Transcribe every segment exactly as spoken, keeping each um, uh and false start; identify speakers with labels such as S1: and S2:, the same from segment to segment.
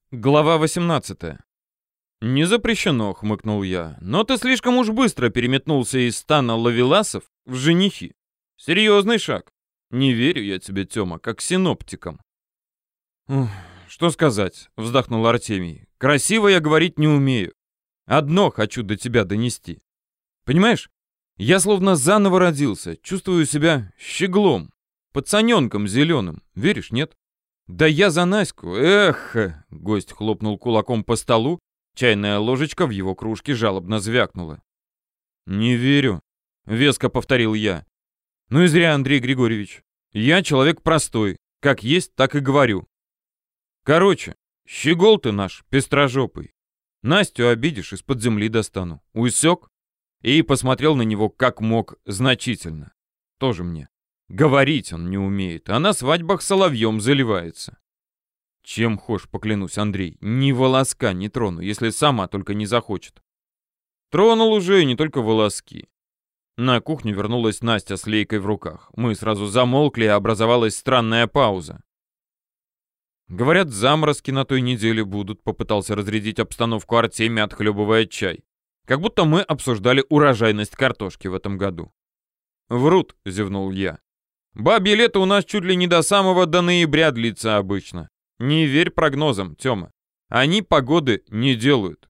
S1: Глава восемнадцатая. «Не запрещено», — хмыкнул я, — «но ты слишком уж быстро переметнулся из стана ловеласов в женихи. Серьезный шаг. Не верю я тебе, Тёма, как синоптикам». «Ух, что сказать», — вздохнул Артемий. «Красиво я говорить не умею. Одно хочу до тебя донести. Понимаешь, я словно заново родился, чувствую себя щеглом, пацаненком зеленым. Веришь, нет? Да я за Наську, эх!» Гость хлопнул кулаком по столу, чайная ложечка в его кружке жалобно звякнула. «Не верю», — веско повторил я. «Ну и зря, Андрей Григорьевич. Я человек простой, как есть, так и говорю. Короче, щегол ты наш, пестрожопый. Настю обидишь, из-под земли достану. Усек?» И посмотрел на него как мог значительно. Тоже мне. Говорить он не умеет, а на свадьбах соловьем заливается. Чем хошь, поклянусь, Андрей, ни волоска не трону, если сама только не захочет. Тронул уже, и не только волоски. На кухню вернулась Настя с лейкой в руках. Мы сразу замолкли, и образовалась странная пауза. «Говорят, заморозки на той неделе будут», — попытался разрядить обстановку Артемий, отхлебывая чай. Как будто мы обсуждали урожайность картошки в этом году. «Врут», — зевнул я. «Бабье лето у нас чуть ли не до самого до ноября длится обычно. Не верь прогнозам, Тёма. Они погоды не делают».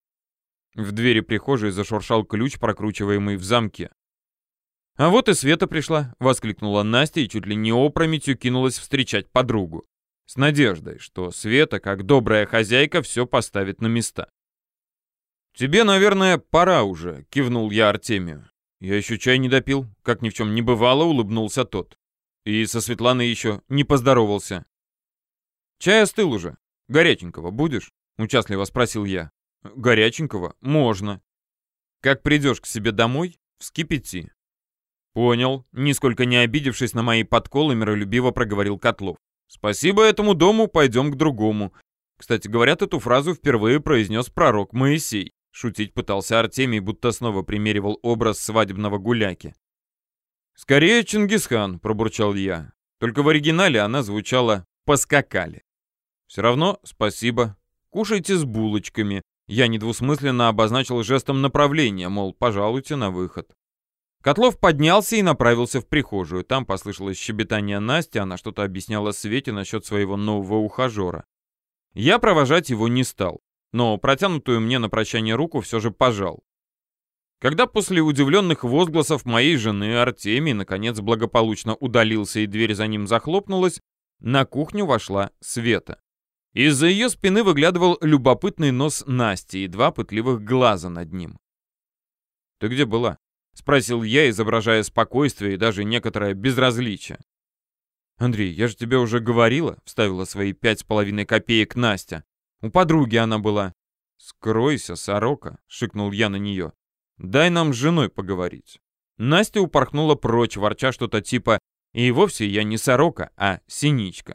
S1: В двери прихожей зашуршал ключ, прокручиваемый в замке. «А вот и Света пришла», — воскликнула Настя и чуть ли не опрометью кинулась встречать подругу. С надеждой, что Света, как добрая хозяйка, все поставит на места. «Тебе, наверное, пора уже», — кивнул я Артемию. «Я еще чай не допил», — как ни в чем не бывало, улыбнулся тот. И со Светланой еще не поздоровался. «Чай остыл уже. Горяченького будешь?» — участливо спросил я. «Горяченького? Можно. Как придешь к себе домой, вскипяти». «Понял», — нисколько не обидевшись на мои подколы, миролюбиво проговорил Котлов. «Спасибо этому дому, пойдем к другому». Кстати, говорят, эту фразу впервые произнес пророк Моисей. Шутить пытался Артемий, будто снова примеривал образ свадебного гуляки. «Скорее Чингисхан», — пробурчал я. Только в оригинале она звучала «поскакали». «Все равно спасибо. Кушайте с булочками». Я недвусмысленно обозначил жестом направления, мол, пожалуйте на выход. Котлов поднялся и направился в прихожую. Там послышалось щебетание Насти, она что-то объясняла Свете насчет своего нового ухажера. Я провожать его не стал, но протянутую мне на прощание руку все же пожал. Когда после удивленных возгласов моей жены Артемий наконец благополучно удалился и дверь за ним захлопнулась, на кухню вошла Света. Из-за ее спины выглядывал любопытный нос Насти и два пытливых глаза над ним. «Ты где была?» — спросил я, изображая спокойствие и даже некоторое безразличие. «Андрей, я же тебе уже говорила», — вставила свои пять с половиной копеек Настя. «У подруги она была». «Скройся, сорока», — шикнул я на нее. «Дай нам с женой поговорить». Настя упорхнула прочь, ворча что-то типа «И вовсе я не сорока, а синичка».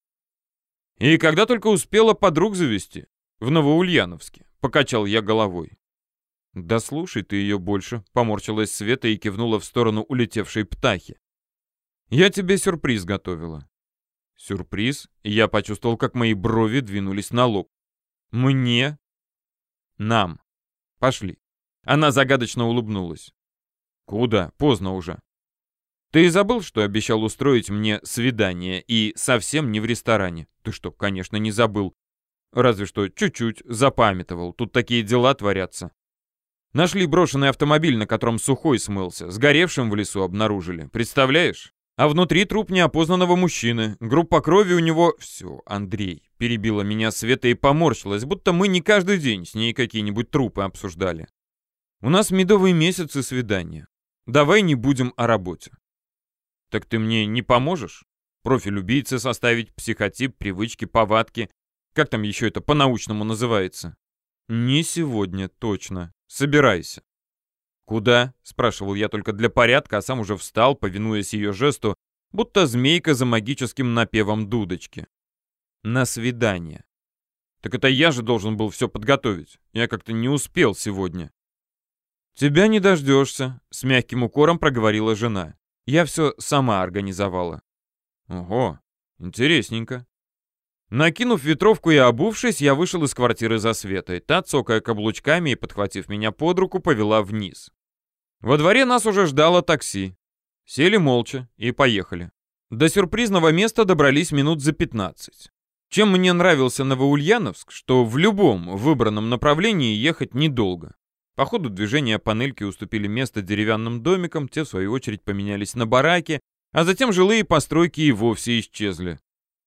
S1: «И когда только успела подруг завести? В Новоульяновске», — покачал я головой. «Да слушай ты ее больше», — поморщилась Света и кивнула в сторону улетевшей птахи. «Я тебе сюрприз готовила». «Сюрприз?» Я почувствовал, как мои брови двинулись на лоб. «Мне?» «Нам. Пошли». Она загадочно улыбнулась. «Куда? Поздно уже». «Ты забыл, что обещал устроить мне свидание, и совсем не в ресторане?» «Ты что, конечно, не забыл. Разве что чуть-чуть запамятовал. Тут такие дела творятся. Нашли брошенный автомобиль, на котором Сухой смылся. Сгоревшим в лесу обнаружили. Представляешь? А внутри труп неопознанного мужчины. Группа крови у него... Все, Андрей», — перебила меня Света и поморщилась, будто мы не каждый день с ней какие-нибудь трупы обсуждали. «У нас медовый месяц и свидание. Давай не будем о работе». «Так ты мне не поможешь? Профиль убийцы составить, психотип, привычки, повадки. Как там еще это по-научному называется?» «Не сегодня, точно. Собирайся». «Куда?» — спрашивал я только для порядка, а сам уже встал, повинуясь ее жесту, будто змейка за магическим напевом дудочки. «На свидание». «Так это я же должен был все подготовить. Я как-то не успел сегодня». «Тебя не дождешься», — с мягким укором проговорила жена. «Я все сама организовала». «Ого, интересненько». Накинув ветровку и обувшись, я вышел из квартиры за Светой. Та, цокая каблучками и подхватив меня под руку, повела вниз. Во дворе нас уже ждало такси. Сели молча и поехали. До сюрпризного места добрались минут за пятнадцать. Чем мне нравился Новоульяновск, что в любом выбранном направлении ехать недолго. По ходу движения панельки уступили место деревянным домикам, те в свою очередь поменялись на бараки, а затем жилые постройки и вовсе исчезли.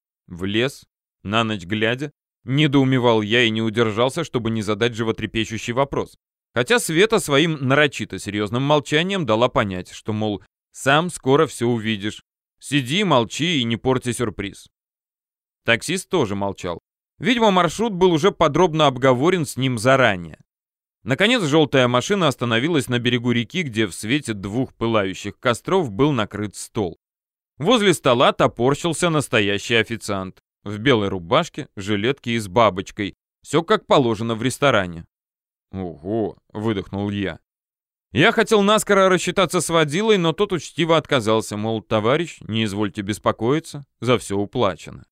S1: В лес, на ночь глядя, недоумевал я и не удержался, чтобы не задать животрепещущий вопрос. Хотя Света своим нарочито серьезным молчанием дала понять, что, мол, сам скоро все увидишь. Сиди, молчи и не порти сюрприз. Таксист тоже молчал. Видимо, маршрут был уже подробно обговорен с ним заранее. Наконец, желтая машина остановилась на берегу реки, где в свете двух пылающих костров был накрыт стол. Возле стола топорщился настоящий официант. В белой рубашке, жилетке и с бабочкой. Все как положено в ресторане. «Ого!» — выдохнул я. Я хотел наскоро рассчитаться с водилой, но тот учтиво отказался, мол, товарищ, не извольте беспокоиться, за все уплачено.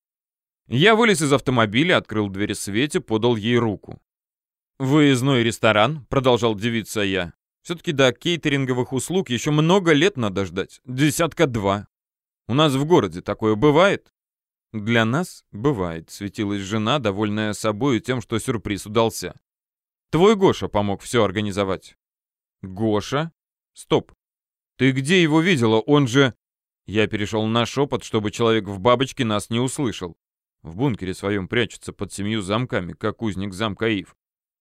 S1: Я вылез из автомобиля, открыл дверь Свете, подал ей руку. «Выездной ресторан», — продолжал дивиться я. «Все-таки до кейтеринговых услуг еще много лет надо ждать, десятка два. У нас в городе такое бывает?» «Для нас бывает», — светилась жена, довольная собой и тем, что сюрприз удался. «Твой Гоша помог все организовать». «Гоша? Стоп. Ты где его видела? Он же...» Я перешел на шепот, чтобы человек в бабочке нас не услышал. В бункере своем прячется под семью замками, как узник замка Ив.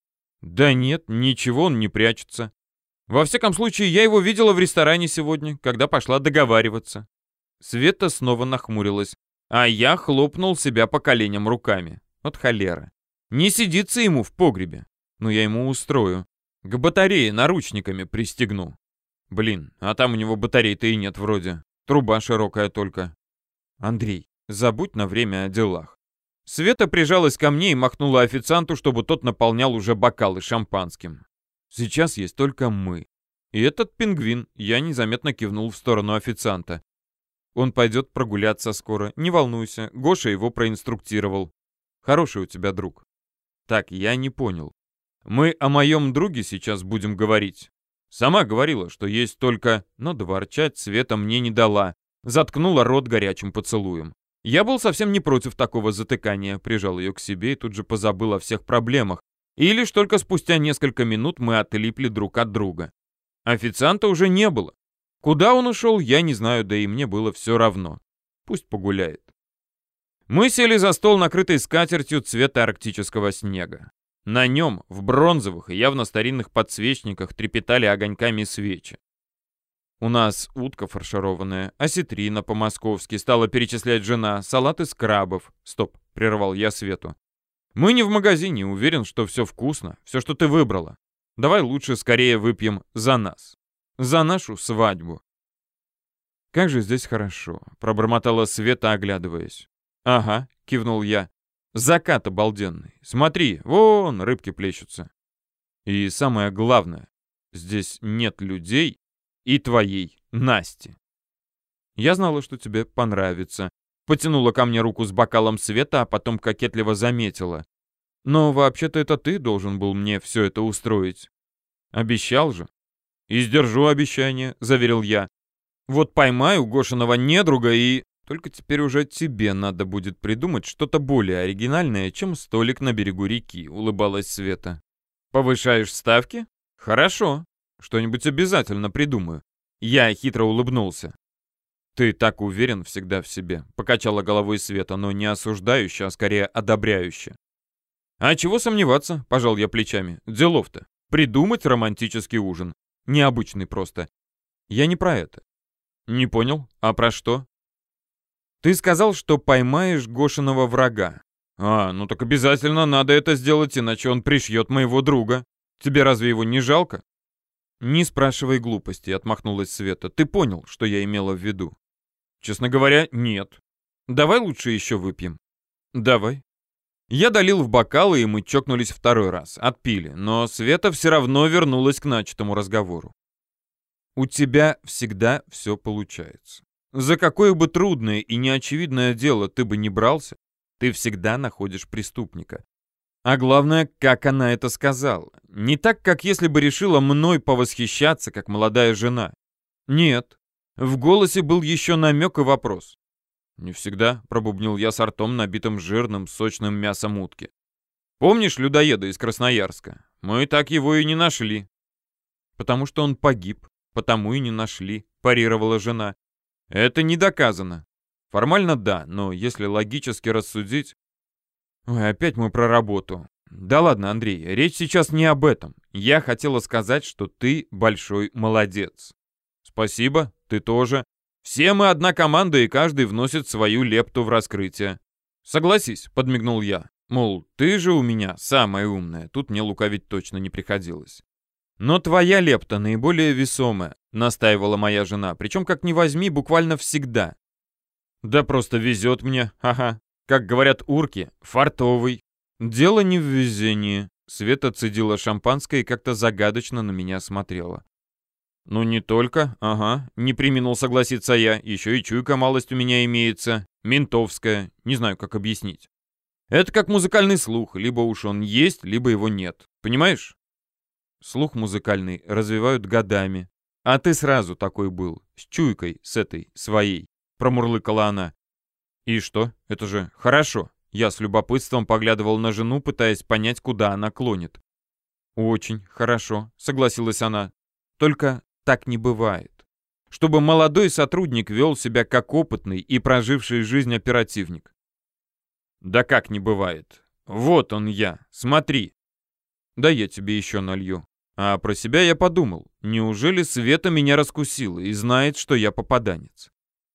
S1: «Да нет, ничего он не прячется. Во всяком случае, я его видела в ресторане сегодня, когда пошла договариваться». Света снова нахмурилась, а я хлопнул себя по коленям руками. Вот холера. Не сидится ему в погребе. Но я ему устрою. К батарее наручниками пристегну. Блин, а там у него батарей-то и нет вроде. Труба широкая только. Андрей, забудь на время о делах. Света прижалась ко мне и махнула официанту, чтобы тот наполнял уже бокалы шампанским. Сейчас есть только мы. И этот пингвин, я незаметно кивнул в сторону официанта. Он пойдет прогуляться скоро, не волнуйся, Гоша его проинструктировал. Хороший у тебя друг. Так, я не понял. Мы о моем друге сейчас будем говорить. Сама говорила, что есть только... Но дворчать Света мне не дала. Заткнула рот горячим поцелуем. Я был совсем не против такого затыкания. Прижал ее к себе и тут же позабыл о всех проблемах. И лишь только спустя несколько минут мы отлипли друг от друга. Официанта уже не было. Куда он ушел, я не знаю, да и мне было все равно. Пусть погуляет. Мы сели за стол, накрытый скатертью цвета арктического снега. На нем, в бронзовых и явно старинных подсвечниках, трепетали огоньками свечи. У нас утка фаршированная, осетрина по-московски, стала перечислять жена, салат из крабов. Стоп, прервал я Свету. Мы не в магазине, уверен, что все вкусно, все, что ты выбрала. Давай лучше скорее выпьем за нас. За нашу свадьбу. Как же здесь хорошо, пробормотала Света, оглядываясь. Ага, кивнул я. Закат обалденный. Смотри, вон рыбки плещутся. И самое главное, здесь нет людей и твоей Насти. Я знала, что тебе понравится. Потянула ко мне руку с бокалом Света, а потом кокетливо заметила. Но вообще-то это ты должен был мне все это устроить. Обещал же. И сдержу обещание, заверил я. Вот поймаю Гошиного недруга и... Только теперь уже тебе надо будет придумать что-то более оригинальное, чем столик на берегу реки, улыбалась Света. Повышаешь ставки? Хорошо. Что-нибудь обязательно придумаю. Я хитро улыбнулся. Ты так уверен всегда в себе, покачала головой Света, но не осуждающе, а скорее одобряюще. А чего сомневаться, пожал я плечами. Делов-то. Придумать романтический ужин. Необычный просто. Я не про это. Не понял. А про что? Ты сказал, что поймаешь Гошиного врага. А, ну так обязательно надо это сделать, иначе он пришьет моего друга. Тебе разве его не жалко? Не спрашивай глупости, отмахнулась Света. Ты понял, что я имела в виду? Честно говоря, нет. Давай лучше еще выпьем. Давай. Я долил в бокалы, и мы чокнулись второй раз. Отпили, но Света все равно вернулась к начатому разговору. У тебя всегда все получается. За какое бы трудное и неочевидное дело ты бы не брался, Ты всегда находишь преступника. А главное, как она это сказала. Не так, как если бы решила мной повосхищаться, как молодая жена. Нет. В голосе был еще намек и вопрос. «Не всегда», — пробубнил я с ртом, набитым жирным, сочным мясом утки. «Помнишь людоеда из Красноярска? Мы так его и не нашли». «Потому что он погиб, потому и не нашли», — парировала жена. «Это не доказано. Формально да, но если логически рассудить...» «Ой, опять мы про работу. Да ладно, Андрей, речь сейчас не об этом. Я хотела сказать, что ты большой молодец». «Спасибо, ты тоже. Все мы одна команда, и каждый вносит свою лепту в раскрытие». «Согласись», — подмигнул я. Мол, ты же у меня самая умная. Тут мне лукавить точно не приходилось. «Но твоя лепта наиболее весомая», — настаивала моя жена. «Причем, как ни возьми, буквально всегда». «Да просто везет мне, ага. Как говорят урки, фартовый». «Дело не в везении». Света цедила шампанское и как-то загадочно на меня смотрела. «Ну не только, ага, не преминул согласиться я, еще и чуйка малость у меня имеется, ментовская, не знаю, как объяснить. Это как музыкальный слух, либо уж он есть, либо его нет, понимаешь?» «Слух музыкальный развивают годами, а ты сразу такой был, с чуйкой, с этой, своей», — промурлыкала она. «И что, это же хорошо», — я с любопытством поглядывал на жену, пытаясь понять, куда она клонит. «Очень хорошо», — согласилась она, — «только... так не бывает. Чтобы молодой сотрудник вел себя как опытный и проживший жизнь оперативник». «Да как не бывает? Вот он я, смотри». «Да я тебе еще налью». А про себя я подумал, неужели Света меня раскусила и знает, что я попаданец?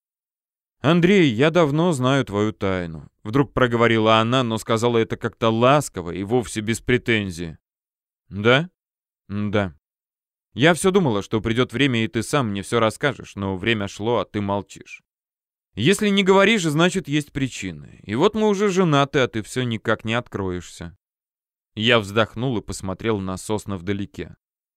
S1: «Андрей, я давно знаю твою тайну», — вдруг проговорила она, но сказала это как-то ласково и вовсе без претензии. «Да? Да. Я все думала, что придет время, и ты сам мне все расскажешь, но время шло, а ты молчишь. Если не говоришь, значит, есть причины. И вот мы уже женаты, а ты все никак не откроешься». Я вздохнул и посмотрел на сосны вдалеке.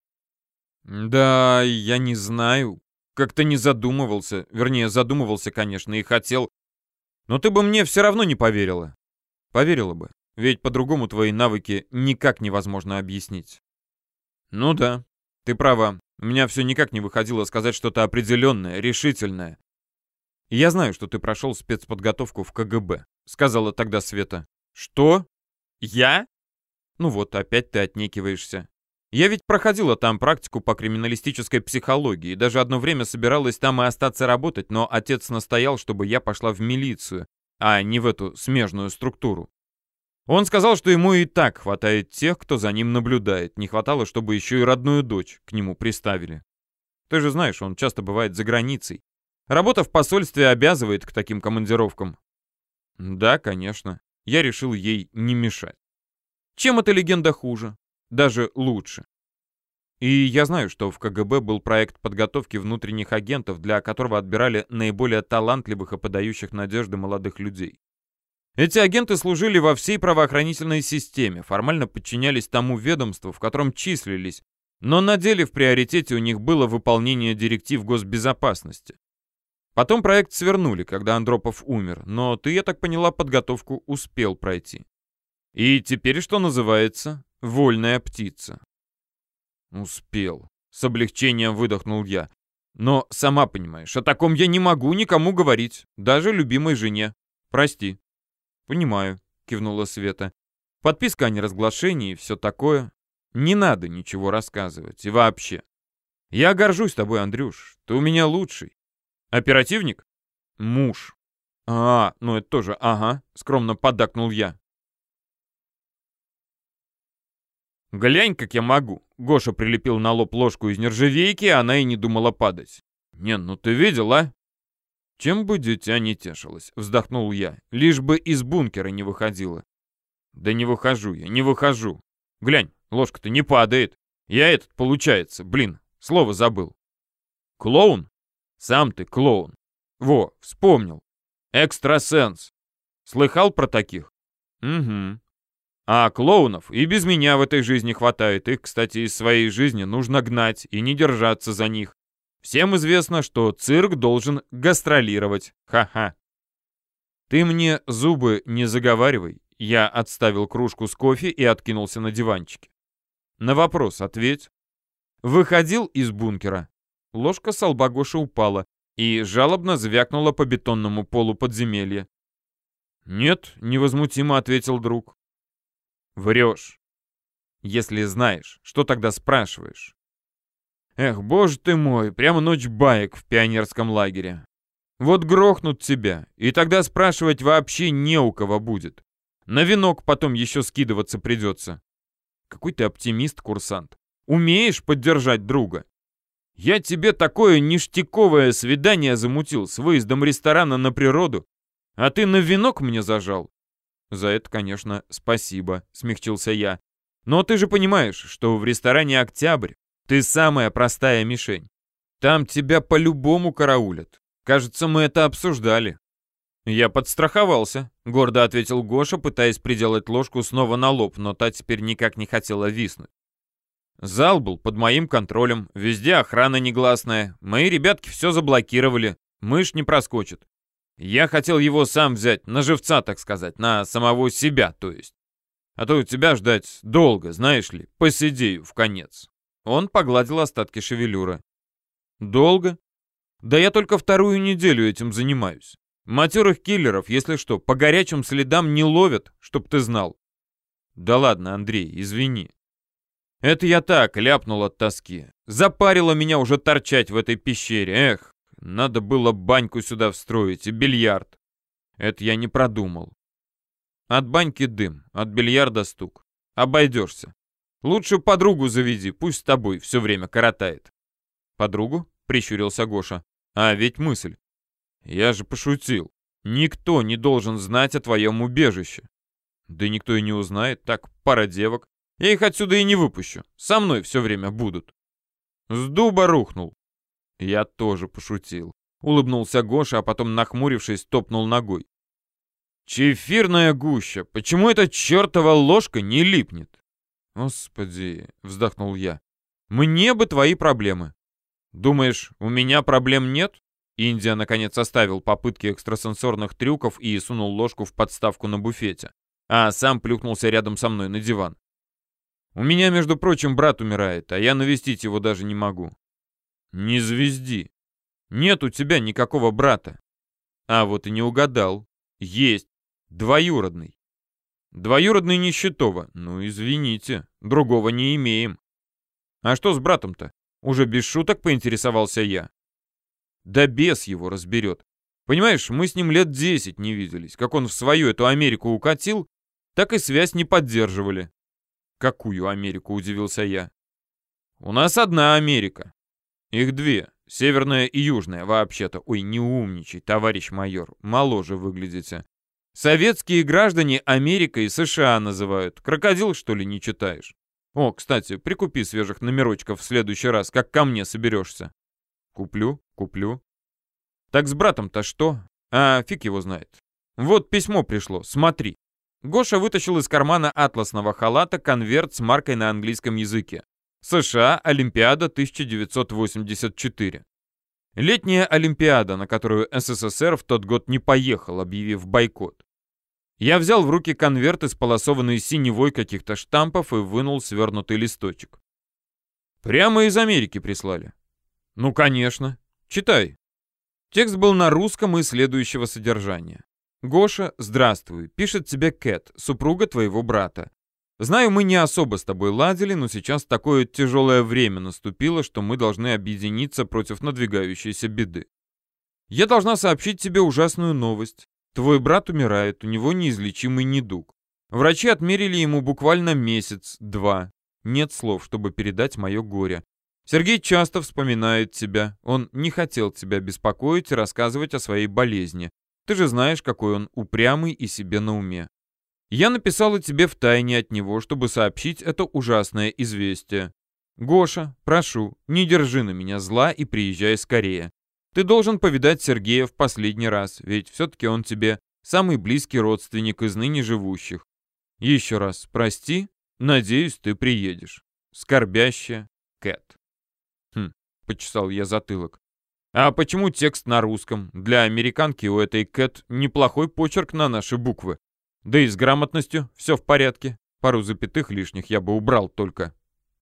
S1: «Да, я не знаю. Как-то не задумывался. Вернее, задумывался, конечно, и хотел. Но ты бы мне все равно не поверила». «Поверила бы. Ведь по-другому твои навыки никак невозможно объяснить». «Ну да. Ты права, у меня все никак не выходило сказать что-то определенное, решительное. Я знаю, что ты прошел спецподготовку в ка гэ бэ, сказала тогда Света. Что? Я? Ну вот, опять ты отнекиваешься. Я ведь проходила там практику по криминалистической психологии, и даже одно время собиралась там и остаться работать, но отец настоял, чтобы я пошла в милицию, а не в эту смежную структуру. Он сказал, что ему и так хватает тех, кто за ним наблюдает. Не хватало, чтобы еще и родную дочь к нему приставили. Ты же знаешь, он часто бывает за границей. Работа в посольстве обязывает к таким командировкам. Да, конечно. Я решил ей не мешать. Чем эта легенда хуже? Даже лучше. И я знаю, что в ка гэ бэ был проект подготовки внутренних агентов, для которого отбирали наиболее талантливых и подающих надежды молодых людей. Эти агенты служили во всей правоохранительной системе, формально подчинялись тому ведомству, в котором числились, но на деле в приоритете у них было выполнение директив госбезопасности. Потом проект свернули, когда Андропов умер, но ты, я так поняла, подготовку успел пройти. И теперь, что называется, вольная птица. Успел. С облегчением выдохнул я. Но, сама понимаешь, о таком я не могу никому говорить, даже любимой жене. Прости. «Понимаю», — кивнула Света. «Подписка о неразглашении и все такое. Не надо ничего рассказывать. И вообще. Я горжусь тобой, Андрюш. Ты у меня лучший. Оперативник? Муж. А, ну это тоже, ага», — скромно поддакнул я. «Глянь, как я могу». Гоша прилепил на лоб ложку из нержавейки, а она и не думала падать. «Не, ну ты видел, а?» «Чем бы дитя не тешилось», — вздохнул я, — «лишь бы из бункера не выходила». «Да не выхожу я, не выхожу. Глянь, ложка-то не падает. Я этот, получается, блин, слово забыл». «Клоун? Сам ты клоун. Во, вспомнил. Экстрасенс. Слыхал про таких?» «Угу. А клоунов и без меня в этой жизни хватает. Их, кстати, из своей жизни нужно гнать и не держаться за них. Всем известно, что цирк должен гастролировать. Ха-ха». Ты мне зубы не заговаривай. Я отставил кружку с кофе и откинулся на диванчике. На вопрос ответь. Выходил из бункера. Ложка с лба Гоши упала и жалобно звякнула по бетонному полу подземелья. «Нет», — невозмутимо ответил друг. «Врешь. Если знаешь, что тогда спрашиваешь?» «Эх, боже ты мой, прямо ночь баек в пионерском лагере. Вот грохнут тебя, и тогда спрашивать вообще не у кого будет. На венок потом еще скидываться придется. Какой ты оптимист, курсант. Умеешь поддержать друга? Я тебе такое ништяковое свидание замутил с выездом ресторана на природу, а ты на венок мне зажал. За это, конечно, спасибо, смягчился я. Но ты же понимаешь, что в ресторане «Октябрь» ты самая простая мишень. Там тебя по-любому караулят. Кажется, мы это обсуждали. Я подстраховался, гордо ответил Гоша, пытаясь приделать ложку снова на лоб, но та теперь никак не хотела виснуть. Зал был под моим контролем, везде охрана негласная. Мои ребятки все заблокировали, мышь не проскочит. Я хотел его сам взять, на живца, так сказать, на самого себя, то есть. А то у тебя ждать долго, знаешь ли, посидею в конец. Он погладил остатки шевелюры. Долго? Да я только вторую неделю этим занимаюсь. Матерых киллеров, если что, по горячим следам не ловят, чтоб ты знал. Да ладно, Андрей, извини. Это я так ляпнул от тоски. Запарило меня уже торчать в этой пещере. Эх, надо было баньку сюда встроить и бильярд. Это я не продумал. От баньки дым, от бильярда стук. Обойдешься. Лучше подругу заведи, пусть с тобой все время коротает. Подругу? Прищурился Гоша. А ведь мысль. Я же пошутил. Никто не должен знать о твоем убежище. Да никто и не узнает. Так, пара девок. Я их отсюда и не выпущу. Со мной все время будут. С дуба рухнул. Я тоже пошутил. Улыбнулся Гоша, а потом, нахмурившись, топнул ногой. Чефирная гуща. Почему эта чертова ложка не липнет? Господи, вздохнул я. Мне бы твои проблемы. Думаешь, у меня проблем нет? Индия, наконец, оставил попытки экстрасенсорных трюков и сунул ложку в подставку на буфете, а сам плюхнулся рядом со мной на диван. У меня, между прочим, брат умирает, а я навестить его даже не могу. Не звезди. Нет у тебя никакого брата. А вот и не угадал. Есть. Двоюродный. Двоюродный Нищетова. Ну, извините, другого не имеем. А что с братом-то? Уже без шуток поинтересовался я. Да бес его разберет. Понимаешь, мы с ним лет десять не виделись. Как он в свою эту Америку укатил, так и связь не поддерживали. Какую Америку, удивился я. У нас одна Америка. Их две. Северная и южная, вообще-то. Ой, не умничай, товарищ майор. Моложе выглядите. Советские граждане Америка и США называют. Крокодил, что ли, не читаешь? О, кстати, прикупи свежих номерочков в следующий раз, как ко мне соберешься. Куплю, куплю. Так с братом-то что? А, фиг его знает. Вот письмо пришло, смотри. Гоша вытащил из кармана атласного халата конверт с маркой на английском языке. США, Олимпиада тысяча девятьсот восемьдесят четыре. Летняя Олимпиада, на которую СССР в тот год не поехал, объявив бойкот. Я взял в руки конверт, исполосованный синевой каких-то штампов, и вынул свернутый листочек. Прямо из Америки прислали. Ну, конечно. Читай. Текст был на русском и следующего содержания. «Гоша, здравствуй. Пишет тебе Кэт, супруга твоего брата. Знаю, мы не особо с тобой ладили, но сейчас такое тяжелое время наступило, что мы должны объединиться против надвигающейся беды. Я должна сообщить тебе ужасную новость. Твой брат умирает, у него неизлечимый недуг. Врачи отмерили ему буквально месяц-два. Нет слов, чтобы передать мое горе. Сергей часто вспоминает тебя. Он не хотел тебя беспокоить и рассказывать о своей болезни. Ты же знаешь, какой он упрямый и себе на уме. Я написала тебе втайне от него, чтобы сообщить это ужасное известие. Гоша, прошу, не держи на меня зла и приезжай скорее. Ты должен повидать Сергея в последний раз, ведь все-таки он тебе самый близкий родственник из ныне живущих. Еще раз прости, надеюсь, ты приедешь. Скорбящая Кэт». Хм, почесал я затылок. А почему текст на русском? Для американки у этой Кэт неплохой почерк на наши буквы. Да и с грамотностью все в порядке. Пару запятых лишних я бы убрал только.